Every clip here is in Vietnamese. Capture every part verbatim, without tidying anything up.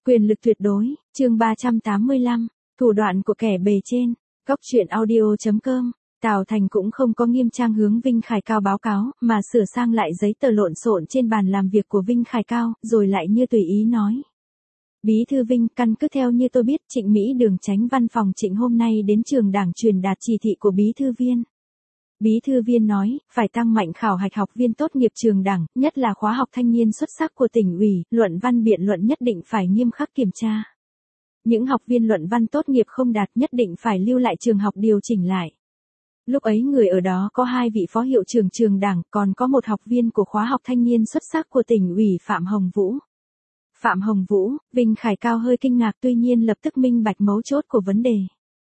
Quyền lực tuyệt đối, chương ba trăm tám mươi lăm, thủ đoạn của kẻ bề trên, góc truyện audio chấm com. Tào Thành cũng không có nghiêm trang hướng Vinh Khải Cao báo cáo, mà sửa sang lại giấy tờ lộn xộn trên bàn làm việc của Vinh Khải Cao, rồi lại như tùy ý nói. Bí thư Vinh, căn cứ theo như tôi biết, Trịnh Mỹ Đường Chánh văn phòng Trịnh hôm nay đến trường đảng truyền đạt chỉ thị của bí thư viên. Bí thư viên nói, phải tăng mạnh khảo hạch học viên tốt nghiệp trường đảng, nhất là khóa học thanh niên xuất sắc của tỉnh ủy, luận văn biện luận nhất định phải nghiêm khắc kiểm tra. Những học viên luận văn tốt nghiệp không đạt nhất định phải lưu lại trường học điều chỉnh lại. Lúc ấy người ở đó có hai vị phó hiệu trưởng trường đảng, còn có một học viên của khóa học thanh niên xuất sắc của tỉnh ủy Phạm Hồng Vũ. Phạm Hồng Vũ, Vinh Khải Cao hơi kinh ngạc, tuy nhiên lập tức minh bạch mấu chốt của vấn đề.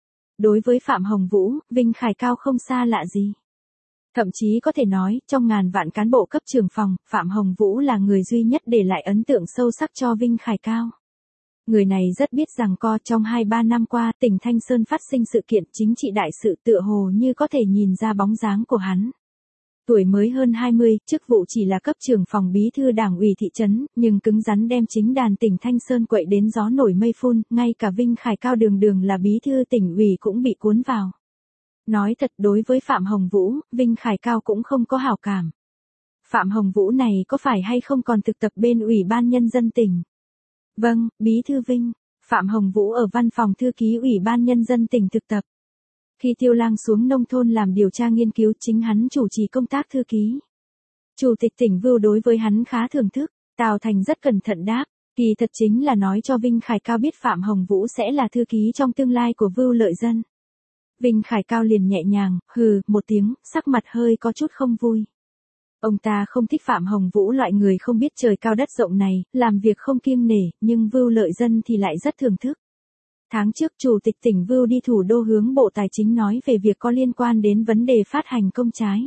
Đối với Phạm Hồng Vũ, Vinh Khải Cao không xa lạ gì. Thậm chí có thể nói, trong ngàn vạn cán bộ cấp trưởng phòng, Phạm Hồng Vũ là người duy nhất để lại ấn tượng sâu sắc cho Vinh Khải Cao. Người này rất biết rằng co trong hai ba năm qua, tỉnh Thanh Sơn phát sinh sự kiện chính trị đại sự tựa hồ như có thể nhìn ra bóng dáng của hắn. Tuổi mới hơn hai mươi, chức vụ chỉ là cấp trưởng phòng bí thư đảng ủy thị trấn, nhưng cứng rắn đem chính đàn tỉnh Thanh Sơn quậy đến gió nổi mây phun, ngay cả Vinh Khải Cao đường đường là bí thư tỉnh ủy cũng bị cuốn vào. Nói thật, đối với Phạm Hồng Vũ, Vinh Khải Cao cũng không có hảo cảm. Phạm Hồng Vũ này có phải hay không còn thực tập bên Ủy ban Nhân dân tỉnh? Vâng, bí thư Vinh. Phạm Hồng Vũ ở văn phòng thư ký Ủy ban Nhân dân tỉnh thực tập. Khi Tiêu Lang xuống nông thôn làm điều tra nghiên cứu, chính hắn chủ trì công tác thư ký. Chủ tịch tỉnh Vưu đối với hắn khá thưởng thức, Tào Thành rất cẩn thận đáp, kỳ thật chính là nói cho Vinh Khải Cao biết Phạm Hồng Vũ sẽ là thư ký trong tương lai của Vưu Lợi Dân. Vinh Khải Cao liền nhẹ nhàng, hừ, một tiếng, sắc mặt hơi có chút không vui. Ông ta không thích Phạm Hồng Vũ loại người không biết trời cao đất rộng này, làm việc không kiêng nể, nhưng Vưu Lợi Dân thì lại rất thưởng thức. Tháng trước Chủ tịch tỉnh Vưu đi thủ đô hướng Bộ Tài chính nói về việc có liên quan đến vấn đề phát hành công trái.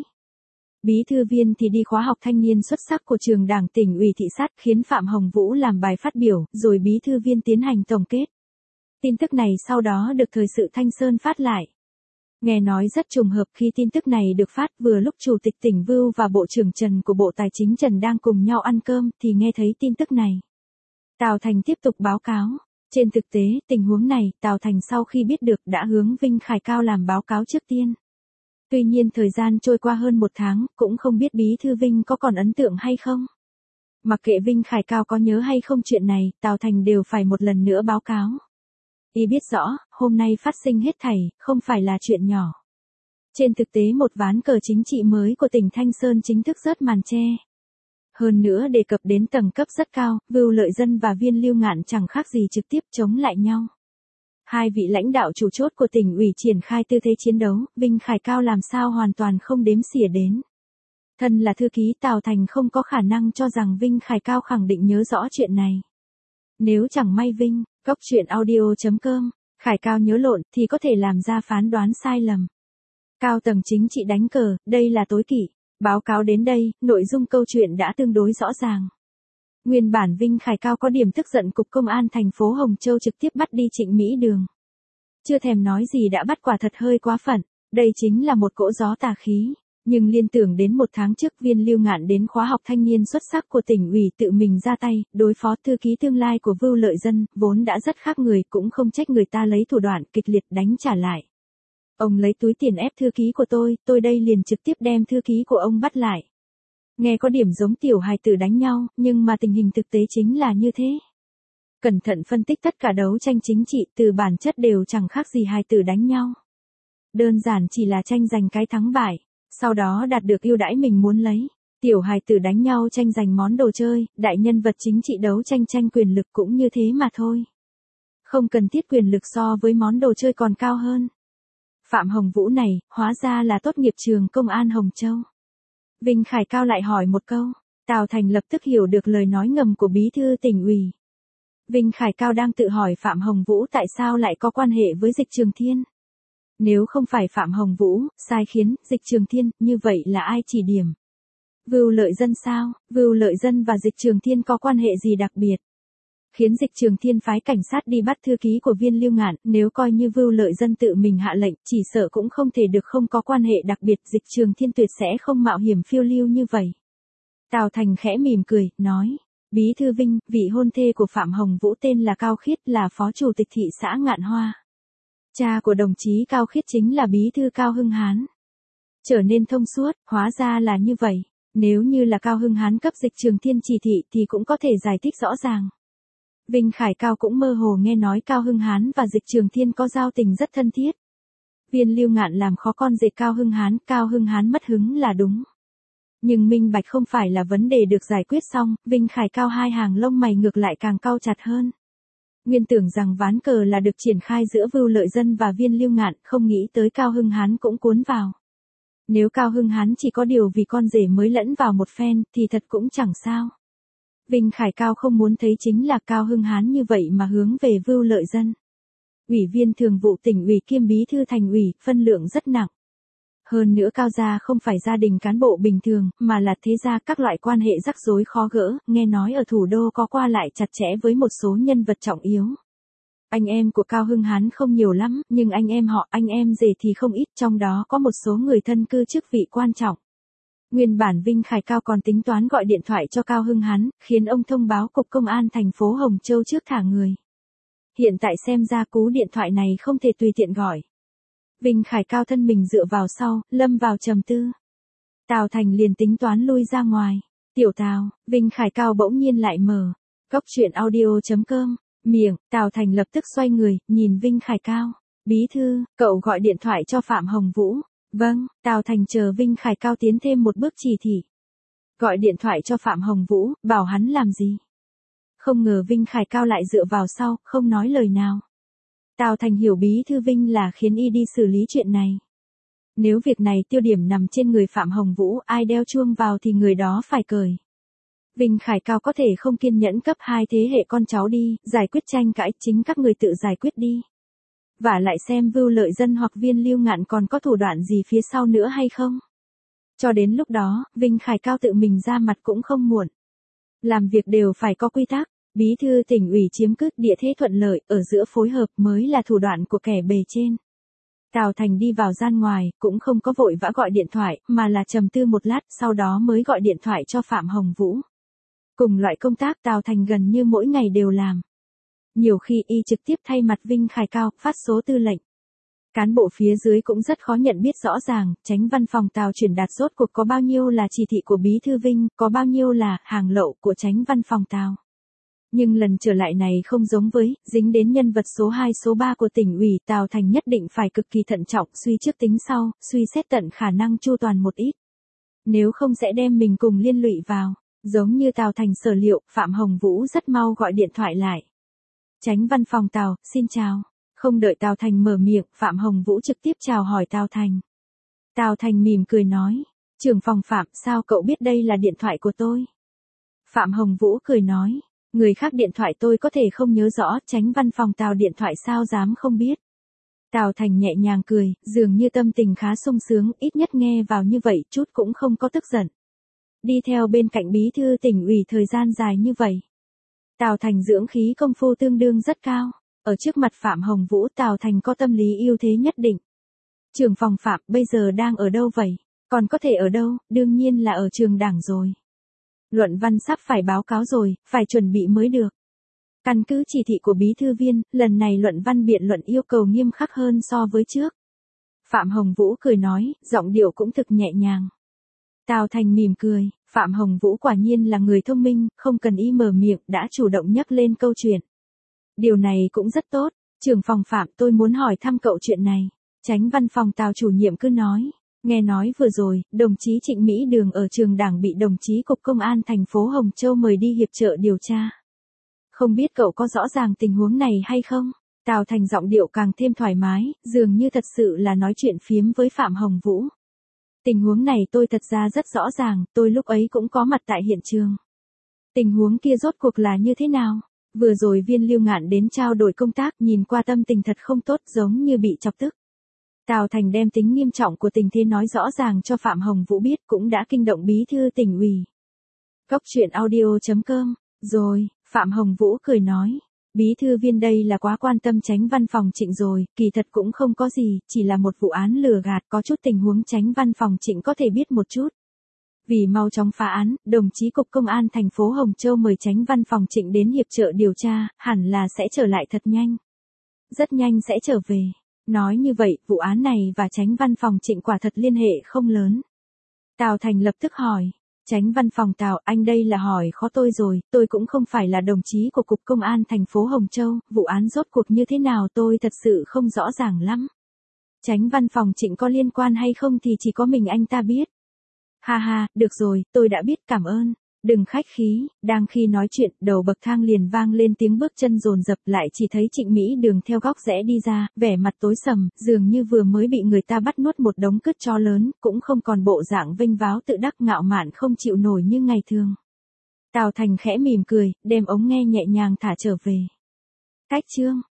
Bí thư viên thì đi khóa học thanh niên xuất sắc của trường đảng tỉnh ủy thị sát, khiến Phạm Hồng Vũ làm bài phát biểu, rồi bí thư viên tiến hành tổng kết. Tin tức này sau đó được Thời sự Thanh Sơn phát lại. Nghe nói rất trùng hợp, khi tin tức này được phát vừa lúc Chủ tịch tỉnh Vưu và Bộ trưởng Trần của Bộ Tài chính Trần đang cùng nhau ăn cơm thì nghe thấy tin tức này. Tào Thành tiếp tục báo cáo. Trên thực tế, tình huống này, Tào Thành sau khi biết được đã hướng Vinh Khải Cao làm báo cáo trước tiên. Tuy nhiên thời gian trôi qua hơn một tháng, cũng không biết bí thư Vinh có còn ấn tượng hay không. Mặc kệ Vinh Khải Cao có nhớ hay không chuyện này, Tào Thành đều phải một lần nữa báo cáo. Y biết rõ, hôm nay phát sinh hết thảy, không phải là chuyện nhỏ. Trên thực tế một ván cờ chính trị mới của tỉnh Thanh Sơn chính thức rớt màn che. Hơn nữa đề cập đến tầng cấp rất cao, Vưu Lợi Dân và Viên Lưu Ngạn chẳng khác gì trực tiếp chống lại nhau. Hai vị lãnh đạo chủ chốt của tỉnh ủy triển khai tư thế chiến đấu, Vinh Khải Cao làm sao hoàn toàn không đếm xỉa đến. Thân là thư ký, Tào Thành không có khả năng cho rằng Vinh Khải Cao khẳng định nhớ rõ chuyện này. Nếu chẳng may Vinh, góc truyện audio chấm com, Khải Cao nhớ lộn thì có thể làm ra phán đoán sai lầm. Cao tầng chính trị đánh cờ, đây là tối kỵ. Báo cáo đến đây, nội dung câu chuyện đã tương đối rõ ràng. Nguyên bản Vinh Khải Cao có điểm tức giận Cục Công an thành phố Hồng Châu trực tiếp bắt đi Trịnh Mỹ Đường. Chưa thèm nói gì đã bắt, quả thật hơi quá phận, đây chính là một cỗ gió tà khí. Nhưng liên tưởng đến một tháng trước Viên Lưu Ngạn đến khóa học thanh niên xuất sắc của tỉnh ủy tự mình ra tay, đối phó thư ký tương lai của Vưu Lợi Dân, vốn đã rất khác người, cũng không trách người ta lấy thủ đoạn kịch liệt đánh trả lại. Ông lấy túi tiền ép thư ký của tôi, tôi đây liền trực tiếp đem thư ký của ông bắt lại. Nghe có điểm giống tiểu hài tử đánh nhau, nhưng mà tình hình thực tế chính là như thế. Cẩn thận phân tích tất cả đấu tranh chính trị từ bản chất đều chẳng khác gì hài tử đánh nhau. Đơn giản chỉ là tranh giành cái thắng bại, sau đó đạt được ưu đãi mình muốn lấy. Tiểu hài tử đánh nhau tranh giành món đồ chơi, đại nhân vật chính trị đấu tranh tranh quyền lực cũng như thế mà thôi. Không cần thiết quyền lực so với món đồ chơi còn cao hơn. Phạm Hồng Vũ này, hóa ra là tốt nghiệp trường Công an Hồng Châu. Vinh Khải Cao lại hỏi một câu, Tào Thành lập tức hiểu được lời nói ngầm của bí thư tỉnh ủy. Vinh Khải Cao đang tự hỏi Phạm Hồng Vũ tại sao lại có quan hệ với Dịch Trường Thiên. Nếu không phải Phạm Hồng Vũ, sai khiến, Dịch Trường Thiên, như vậy là ai chỉ điểm? Vưu Lợi Dân sao? Vưu Lợi Dân và Dịch Trường Thiên có quan hệ gì đặc biệt? Khiến Dịch Trường Thiên phái cảnh sát đi bắt thư ký của Viên Lưu Ngạn, nếu coi như Vưu Lợi Dân tự mình hạ lệnh, chỉ sợ cũng không thể được không có quan hệ đặc biệt, Dịch Trường Thiên tuyệt sẽ không mạo hiểm phiêu lưu như vậy. Tào Thành khẽ mỉm cười, nói, Bí thư Vinh, vị hôn thê của Phạm Hồng Vũ tên là Cao Khiết, là phó chủ tịch thị xã Ngạn Hoa. Cha của đồng chí Cao Khiết chính là bí thư Cao Hưng Hán. Trở nên thông suốt, hóa ra là như vậy. Nếu như là Cao Hưng Hán cấp Dịch Trường Thiên chỉ thị thì cũng có thể giải thích rõ ràng. Vinh Khải Cao cũng mơ hồ nghe nói Cao Hưng Hán và Dịch Trường Thiên có giao tình rất thân thiết. Viên Lưu Ngạn làm khó con rể Cao Hưng Hán, Cao Hưng Hán mất hứng là đúng. Nhưng minh bạch không phải là vấn đề được giải quyết xong, Vinh Khải Cao hai hàng lông mày ngược lại càng cau chặt hơn. Nguyên tưởng rằng ván cờ là được triển khai giữa Vưu Lợi Dân và Viên Lưu Ngạn, không nghĩ tới Cao Hưng Hán cũng cuốn vào. Nếu Cao Hưng Hán chỉ có điều vì con rể mới lẫn vào một phen, thì thật cũng chẳng sao. Vinh Khải Cao không muốn thấy chính là Cao Hưng Hán như vậy mà hướng về Vưu Lợi Dân. Ủy viên thường vụ tỉnh ủy kiêm bí thư thành ủy, phân lượng rất nặng. Hơn nữa Cao gia không phải gia đình cán bộ bình thường, mà là thế gia, các loại quan hệ rắc rối khó gỡ, nghe nói ở thủ đô có qua lại chặt chẽ với một số nhân vật trọng yếu. Anh em của Cao Hưng Hán không nhiều lắm, nhưng anh em họ, anh em rể thì không ít, trong đó có một số người thân cư chức vị quan trọng. Nguyên bản Vinh Khải Cao còn tính toán gọi điện thoại cho Cao Hưng Hán, khiến ông thông báo cục công an thành phố Hồng Châu trước thả người. Hiện tại xem ra cú điện thoại này không thể tùy tiện gọi. Vinh Khải Cao thân mình dựa vào sau, lâm vào trầm tư. Tào Thành liền tính toán lui ra ngoài. Tiểu Tào, Vinh Khải Cao bỗng nhiên lại mở. Cốc truyện audio chấm com. Miệng, Tào Thành lập tức xoay người, nhìn Vinh Khải Cao. Bí thư, cậu gọi điện thoại cho Phạm Hồng Vũ. Vâng, Tào Thành chờ Vinh Khải Cao tiến thêm một bước chỉ thị. Gọi điện thoại cho Phạm Hồng Vũ, bảo hắn làm gì? Không ngờ Vinh Khải Cao lại dựa vào sau, không nói lời nào. Tào Thành hiểu bí thư Vinh là khiến y đi xử lý chuyện này. Nếu việc này tiêu điểm nằm trên người Phạm Hồng Vũ, ai đeo chuông vào thì người đó phải cởi. Vinh Khải Cao có thể không kiên nhẫn cấp hai thế hệ con cháu đi, giải quyết tranh cãi, chính các người tự giải quyết đi. Và lại xem Vưu Lợi Dân hoặc Viên Lưu Ngạn còn có thủ đoạn gì phía sau nữa hay không. Cho đến lúc đó, Vinh Khải Cao tự mình ra mặt cũng không muộn. Làm việc đều phải có quy tắc. Bí thư tỉnh ủy chiếm cứ địa thế thuận lợi, ở giữa phối hợp mới là thủ đoạn của kẻ bề trên. Tào Thành đi vào gian ngoài, cũng không có vội vã gọi điện thoại, mà là trầm tư một lát, sau đó mới gọi điện thoại cho Phạm Hồng Vũ. Cùng loại công tác Tào Thành gần như mỗi ngày đều làm. Nhiều khi y trực tiếp thay mặt Vinh Khải Cao, phát số tư lệnh. Cán bộ phía dưới cũng rất khó nhận biết rõ ràng, Chánh văn phòng Tào truyền đạt rốt cuộc có bao nhiêu là chỉ thị của Bí thư Vinh, có bao nhiêu là hàng lậu của Chánh văn phòng Tào. Nhưng lần trở lại này không giống với, dính đến nhân vật số hai số ba của tỉnh ủy, Tào Thành nhất định phải cực kỳ thận trọng, suy trước tính sau, suy xét tận khả năng chu toàn một ít. Nếu không sẽ đem mình cùng liên lụy vào. Giống như Tào Thành sở liệu, Phạm Hồng Vũ rất mau gọi điện thoại lại. Chánh văn phòng Tào, xin chào. Không đợi Tào Thành mở miệng, Phạm Hồng Vũ trực tiếp chào hỏi Tào Thành. Tào Thành mỉm cười nói, trưởng phòng Phạm, sao cậu biết đây là điện thoại của tôi? Phạm Hồng Vũ cười nói, người khác điện thoại tôi có thể không nhớ rõ, Chánh văn phòng Tào điện thoại sao dám không biết. Tào Thành nhẹ nhàng cười, dường như tâm tình khá sung sướng, ít nhất nghe vào như vậy, chút cũng không có tức giận. Đi theo bên cạnh bí thư tỉnh ủy thời gian dài như vậy. Tào Thành dưỡng khí công phu tương đương rất cao. Ở trước mặt Phạm Hồng Vũ, Tào Thành có tâm lý ưu thế nhất định. Trưởng phòng Phạm bây giờ đang ở đâu vậy? Còn có thể ở đâu? Đương nhiên là ở trường đảng rồi. Luận văn sắp phải báo cáo rồi, phải chuẩn bị mới được. Căn cứ chỉ thị của bí thư viên, lần này luận văn biện luận yêu cầu nghiêm khắc hơn so với trước. Phạm Hồng Vũ cười nói, giọng điệu cũng thực nhẹ nhàng. Tào Thành mỉm cười, Phạm Hồng Vũ quả nhiên là người thông minh, không cần y mở miệng, đã chủ động nhắc lên câu chuyện. Điều này cũng rất tốt, trưởng phòng Phạm, tôi muốn hỏi thăm cậu chuyện này. Chánh văn phòng Tào chủ nhiệm cứ nói, nghe nói vừa rồi, đồng chí Trịnh Mỹ Đường ở trường đảng bị đồng chí Cục Công an thành phố Hồng Châu mời đi hiệp trợ điều tra. Không biết cậu có rõ ràng tình huống này hay không? Tào Thành giọng điệu càng thêm thoải mái, dường như thật sự là nói chuyện phiếm với Phạm Hồng Vũ. Tình huống này tôi thật ra rất rõ ràng, tôi lúc ấy cũng có mặt tại hiện trường. Tình huống kia rốt cuộc là như thế nào? Vừa rồi Viên Lưu Ngạn đến trao đổi công tác, nhìn qua tâm tình thật không tốt, giống như bị chọc tức. Tào Thành đem tính nghiêm trọng của tình thế nói rõ ràng cho Phạm Hồng Vũ biết, cũng đã kinh động bí thư tỉnh ủy. Cốc truyện audio chấm com. Rồi, Phạm Hồng Vũ cười nói, bí thư viên đây là quá quan tâm Chánh văn phòng Trịnh rồi, kỳ thật cũng không có gì, chỉ là một vụ án lừa gạt, có chút tình huống Chánh văn phòng Trịnh có thể biết một chút. Vì mau chóng phá án, đồng chí Cục Công an thành phố Hồng Châu mời Chánh Văn phòng Trịnh đến hiệp trợ điều tra, hẳn là sẽ trở lại thật nhanh. Rất nhanh sẽ trở về. Nói như vậy, vụ án này và Chánh Văn phòng Trịnh quả thật liên hệ không lớn. Tào Thành lập tức hỏi. Chánh Văn phòng Tào, anh đây là hỏi khó tôi rồi, tôi cũng không phải là đồng chí của Cục Công an thành phố Hồng Châu, vụ án rốt cuộc như thế nào tôi thật sự không rõ ràng lắm. Chánh Văn phòng Trịnh có liên quan hay không thì chỉ có mình anh ta biết. Ha ha, được rồi, tôi đã biết, cảm ơn. Đừng khách khí. Đang khi nói chuyện, đầu bậc thang liền vang lên tiếng bước chân dồn dập, lại chỉ thấy Trịnh Mỹ Đường theo góc rẽ đi ra, vẻ mặt tối sầm, dường như vừa mới bị người ta bắt nuốt một đống cứt cho lớn, cũng không còn bộ dạng vênh váo tự đắc ngạo mạn không chịu nổi như ngày thường. Tào Thành khẽ mỉm cười, đem ống nghe nhẹ nhàng thả trở về. Cách chương